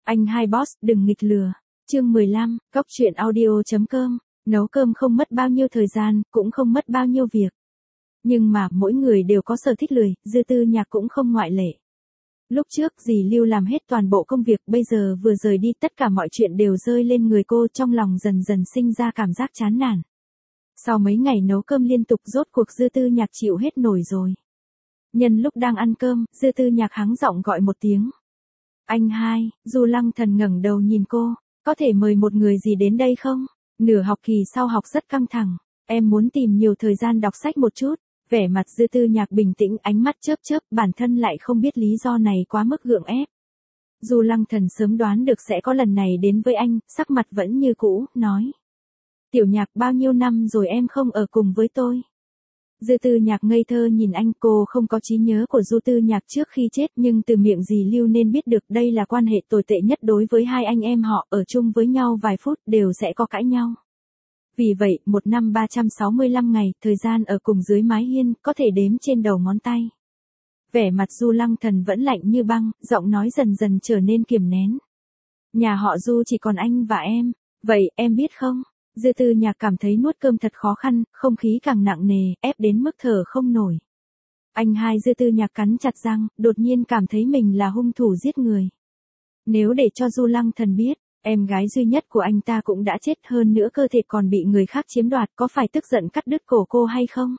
Anh hai boss, đừng nghịch lừa. Chương 15, Cóc truyện audio.com. Nấu cơm không mất bao nhiêu thời gian, cũng không mất bao nhiêu việc. Nhưng mà mỗi người đều có sở thích lười, Dư Tư Nhạc cũng không ngoại lệ. Lúc trước dì Lưu làm hết toàn bộ công việc, bây giờ vừa rời đi tất cả mọi chuyện đều rơi lên người cô, trong lòng dần dần sinh ra cảm giác chán nản. Sau mấy ngày nấu cơm liên tục rốt cuộc Dư Tư Nhạc chịu hết nổi rồi. Nhân lúc đang ăn cơm, Dư Tư Nhạc hắng giọng gọi một tiếng. Anh hai, Du Lăng Thần ngẩng đầu nhìn cô, có thể mời một người gì đến đây không? Nửa học kỳ sau học rất căng thẳng, em muốn tìm nhiều thời gian đọc sách một chút. Vẻ mặt Dư Tư Nhạc bình tĩnh, ánh mắt chớp chớp, bản thân lại không biết lý do này quá mức gượng ép. Du Lăng Thần sớm đoán được sẽ có lần này đến với anh, sắc mặt vẫn như cũ, nói. Tiểu Nhạc, bao nhiêu năm rồi em không ở cùng với tôi? Dư Tư Nhạc ngây thơ nhìn anh, cô không có trí nhớ của Du Tư Nhạc trước khi chết, nhưng từ miệng dì Lưu nên biết được đây là quan hệ tồi tệ nhất đối với hai anh em họ, ở chung với nhau vài phút đều sẽ có cãi nhau. Vì vậy, một năm 365 ngày, thời gian ở cùng dưới mái hiên, có thể đếm trên đầu ngón tay. Vẻ mặt Du Lăng Thần vẫn lạnh như băng, giọng nói dần dần trở nên kiềm nén. Nhà họ Du chỉ còn anh và em, vậy em biết không? Dư Tư Nhạc cảm thấy nuốt cơm thật khó khăn, không khí càng nặng nề, ép đến mức thở không nổi. Anh hai, Dư Tư Nhạc cắn chặt răng, đột nhiên cảm thấy mình là hung thủ giết người. Nếu để cho Du Lăng Thần biết, em gái duy nhất của anh ta cũng đã chết, hơn nữa cơ thể còn bị người khác chiếm đoạt, có phải tức giận cắt đứt cổ cô hay không?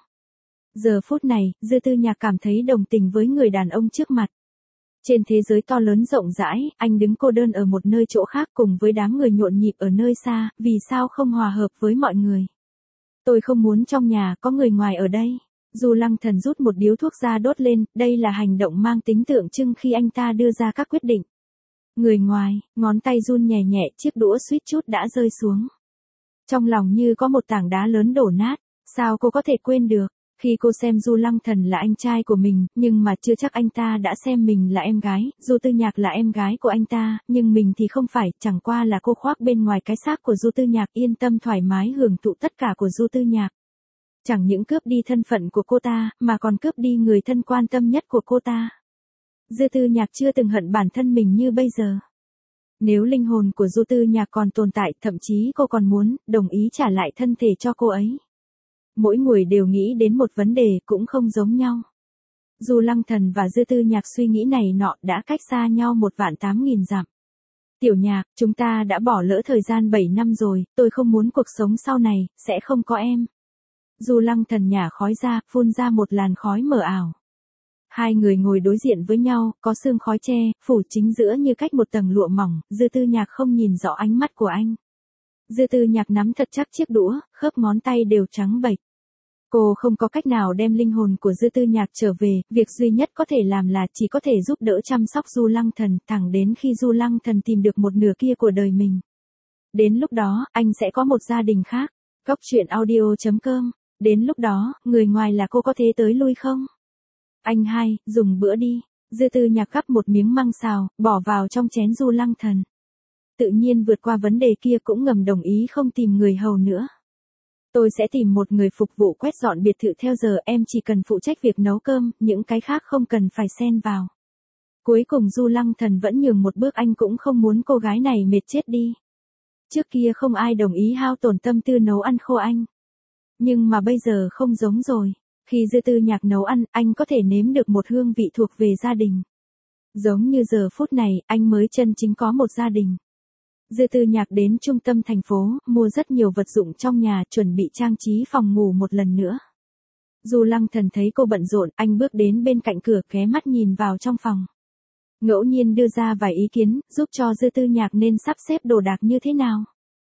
Giờ phút này, Dư Tư Nhạc cảm thấy đồng tình với người đàn ông trước mặt. Trên thế giới to lớn rộng rãi, anh đứng cô đơn ở một nơi chỗ khác cùng với đám người nhộn nhịp ở nơi xa, vì sao không hòa hợp với mọi người? Tôi không muốn trong nhà có người ngoài ở đây. Du Lăng Thần rút một điếu thuốc ra đốt lên, đây là hành động mang tính tượng trưng khi anh ta đưa ra các quyết định. Người ngoài, ngón tay run nhẹ nhẹ, chiếc đũa suýt chút đã rơi xuống. Trong lòng như có một tảng đá lớn đổ nát, sao cô có thể quên được? Khi cô xem Du Lăng Thần là anh trai của mình, nhưng mà chưa chắc anh ta đã xem mình là em gái, Du Tư Nhạc là em gái của anh ta, nhưng mình thì không phải, chẳng qua là cô khoác bên ngoài cái xác của Du Tư Nhạc, yên tâm thoải mái hưởng thụ tất cả của Du Tư Nhạc. Chẳng những cướp đi thân phận của cô ta, mà còn cướp đi người thân quan tâm nhất của cô ta. Dư Tư Nhạc chưa từng hận bản thân mình như bây giờ. Nếu linh hồn của Du Tư Nhạc còn tồn tại, thậm chí cô còn muốn, đồng ý trả lại thân thể cho cô ấy. Mỗi người đều nghĩ đến một vấn đề cũng không giống nhau. Du Lăng Thần và Dư Tư Nhạc suy nghĩ này nọ đã cách xa nhau 1.800.000 dặm. Tiểu Nhạc, chúng ta đã bỏ lỡ thời gian 7 năm rồi, tôi không muốn cuộc sống sau này, sẽ không có em. Du Lăng Thần nhả khói ra, phun ra một làn khói mờ ảo. Hai người ngồi đối diện với nhau, có sương khói che, phủ chính giữa như cách một tầng lụa mỏng, Dư Tư Nhạc không nhìn rõ ánh mắt của anh. Dư Tư Nhạc nắm thật chắc chiếc đũa, khớp ngón tay đều trắng bệch. Cô không có cách nào đem linh hồn của Dư Tư Nhạc trở về, việc duy nhất có thể làm là chỉ có thể giúp đỡ chăm sóc Du Lăng Thần, thẳng đến khi Du Lăng Thần tìm được một nửa kia của đời mình. Đến lúc đó, anh sẽ có một gia đình khác. Cóc truyện audio.com. Đến lúc đó, người ngoài là cô có thể tới lui không? Anh hai, dùng bữa đi. Dư Tư Nhạc gắp một miếng măng xào, bỏ vào trong chén Du Lăng Thần. Tự nhiên vượt qua vấn đề kia cũng ngầm đồng ý không tìm người hầu nữa. Tôi sẽ tìm một người phục vụ quét dọn biệt thự theo giờ, em chỉ cần phụ trách việc nấu cơm, những cái khác không cần phải xen vào. Cuối cùng Du Lăng Thần vẫn nhường một bước, anh cũng không muốn cô gái này mệt chết đi. Trước kia không ai đồng ý hao tổn tâm tư nấu ăn khô anh. Nhưng mà bây giờ không giống rồi. Khi Dư Tư Nhạc nấu ăn, anh có thể nếm được một hương vị thuộc về gia đình. Giống như giờ phút này, anh mới chân chính có một gia đình. Dư Tư Nhạc đến trung tâm thành phố, mua rất nhiều vật dụng trong nhà, chuẩn bị trang trí phòng ngủ một lần nữa. Du Lăng Thần thấy cô bận rộn, anh bước đến bên cạnh cửa, ghé mắt nhìn vào trong phòng. Ngẫu nhiên đưa ra vài ý kiến, giúp cho Dư Tư Nhạc nên sắp xếp đồ đạc như thế nào.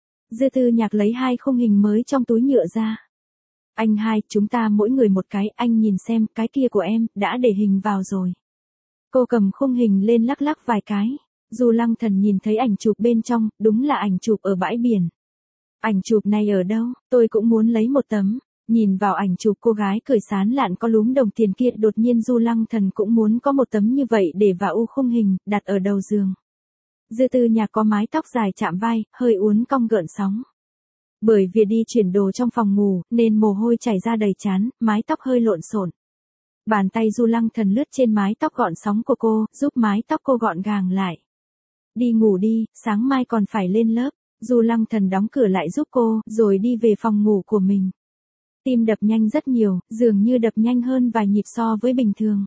Dư Tư Nhạc lấy 2 khung hình mới trong túi nhựa ra. Anh hai, chúng ta mỗi người một cái, anh nhìn xem, cái kia của em, đã để hình vào rồi. Cô cầm khung hình lên lắc lắc vài cái. Du Lăng Thần nhìn thấy ảnh chụp bên trong, đúng là ảnh chụp ở bãi biển. Ảnh chụp này ở đâu, tôi cũng muốn lấy một tấm. Nhìn vào ảnh chụp cô gái cười sán lạn có lúm đồng tiền kia, đột nhiên Du Lăng Thần cũng muốn có một tấm như vậy để vào khung hình, đặt ở đầu giường. Dư Tư Nhạc có mái tóc dài chạm vai, hơi uốn cong gợn sóng. Bởi vì đi chuyển đồ trong phòng ngủ, nên mồ hôi chảy ra đầy trán, mái tóc hơi lộn xộn. Bàn tay Du Lăng Thần lướt trên mái tóc gọn sóng của cô, giúp mái tóc cô gọn gàng lại. đi ngủ đi, sáng mai còn phải lên lớp. Du Lăng Thần đóng cửa lại giúp cô, rồi đi về phòng ngủ của mình. Tim đập nhanh rất nhiều, dường như đập nhanh hơn vài nhịp so với bình thường.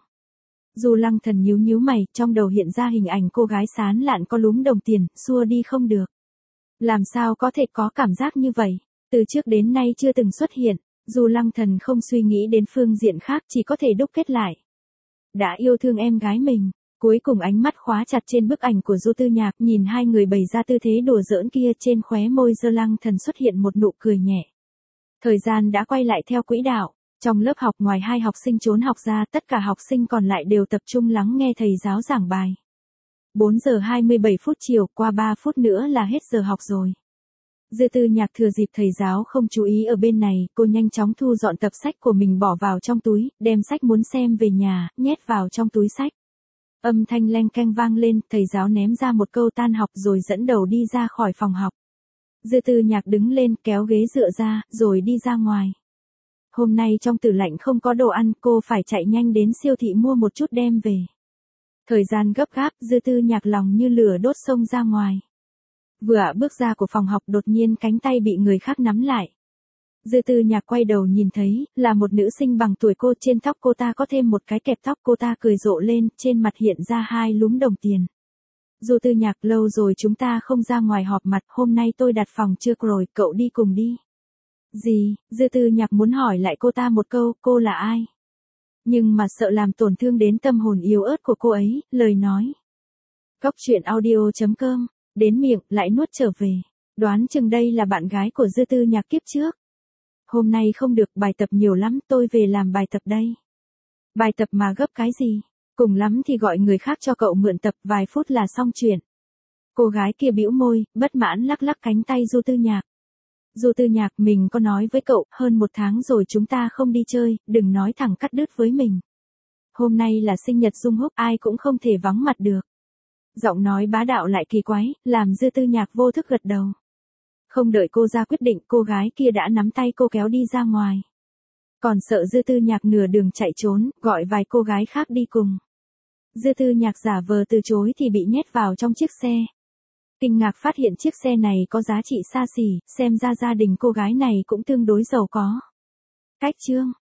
Du Lăng Thần nhíu nhíu mày, trong đầu hiện ra hình ảnh cô gái sán lạn có lúm đồng tiền, xua đi không được. Làm sao có thể có cảm giác như vậy? Từ trước đến nay chưa từng xuất hiện. Du Lăng Thần không suy nghĩ đến phương diện khác, chỉ có thể đúc kết lại. Đã yêu thương em gái mình. Cuối cùng ánh mắt khóa chặt trên bức ảnh của Du Tư Nhạc, nhìn hai người bày ra tư thế đùa giỡn kia, trên khóe môi Du Lăng Thần xuất hiện một nụ cười nhẹ. Thời gian đã quay lại theo quỹ đạo. Trong lớp học, ngoài hai học sinh trốn học ra, tất cả học sinh còn lại đều tập trung lắng nghe thầy giáo giảng bài. 4 giờ 27 phút chiều, qua 3 phút nữa là hết giờ học rồi. Dư Tư Nhạc thừa dịp thầy giáo không chú ý ở bên này, cô nhanh chóng thu dọn tập sách của mình bỏ vào trong túi, đem sách muốn xem về nhà, nhét vào trong túi sách. Âm thanh leng keng vang lên, thầy giáo ném ra một câu tan học rồi dẫn đầu đi ra khỏi phòng học. Dư Tư Nhạc đứng lên, kéo ghế dựa ra, rồi đi ra ngoài. Hôm nay trong tủ lạnh không có đồ ăn, cô phải chạy nhanh đến siêu thị mua một chút đem về. Thời gian gấp gáp, Dư Tư Nhạc lòng như lửa đốt xông ra ngoài. Vừa bước ra của phòng học, đột nhiên cánh tay bị người khác nắm lại. Dư Tư Nhạc quay đầu nhìn thấy, là một nữ sinh bằng tuổi cô, trên tóc cô ta có thêm một cái kẹp tóc, cô ta cười rộ lên, trên mặt hiện ra hai lúm đồng tiền. Dư Tư Nhạc, lâu rồi chúng ta không ra ngoài họp mặt, hôm nay tôi đặt phòng chưa rồi, cậu đi cùng đi. Gì? Dư Tư Nhạc muốn hỏi lại cô ta một câu, cô là ai? Nhưng mà sợ làm tổn thương đến tâm hồn yếu ớt của cô ấy, lời nói. Góc truyện audio.com, đến miệng, lại nuốt trở về. Đoán chừng đây là bạn gái của Dư Tư Nhạc kiếp trước. Hôm nay không được, bài tập nhiều lắm, tôi về làm bài tập đây. Bài tập mà gấp cái gì? Cùng lắm thì gọi người khác cho cậu mượn tập, vài phút là xong chuyện. Cô gái kia bĩu môi, bất mãn lắc lắc cánh tay Du Tư Nhạc. Du Tư Nhạc, mình có nói với cậu, hơn 1 tháng rồi chúng ta không đi chơi, đừng nói thẳng cắt đứt với mình. Hôm nay là sinh nhật Dung Húc, ai cũng không thể vắng mặt được. Giọng nói bá đạo lại kỳ quái, làm Dư Tư Nhạc vô thức gật đầu. Không đợi cô ra quyết định, cô gái kia đã nắm tay cô kéo đi ra ngoài. Còn sợ Dư Tư Nhạc nửa đường chạy trốn, gọi vài cô gái khác đi cùng. Dư Tư Nhạc giả vờ từ chối thì bị nhét vào trong chiếc xe. Kinh ngạc phát hiện chiếc xe này có giá trị xa xỉ, xem ra gia đình cô gái này cũng tương đối giàu có. Cách chương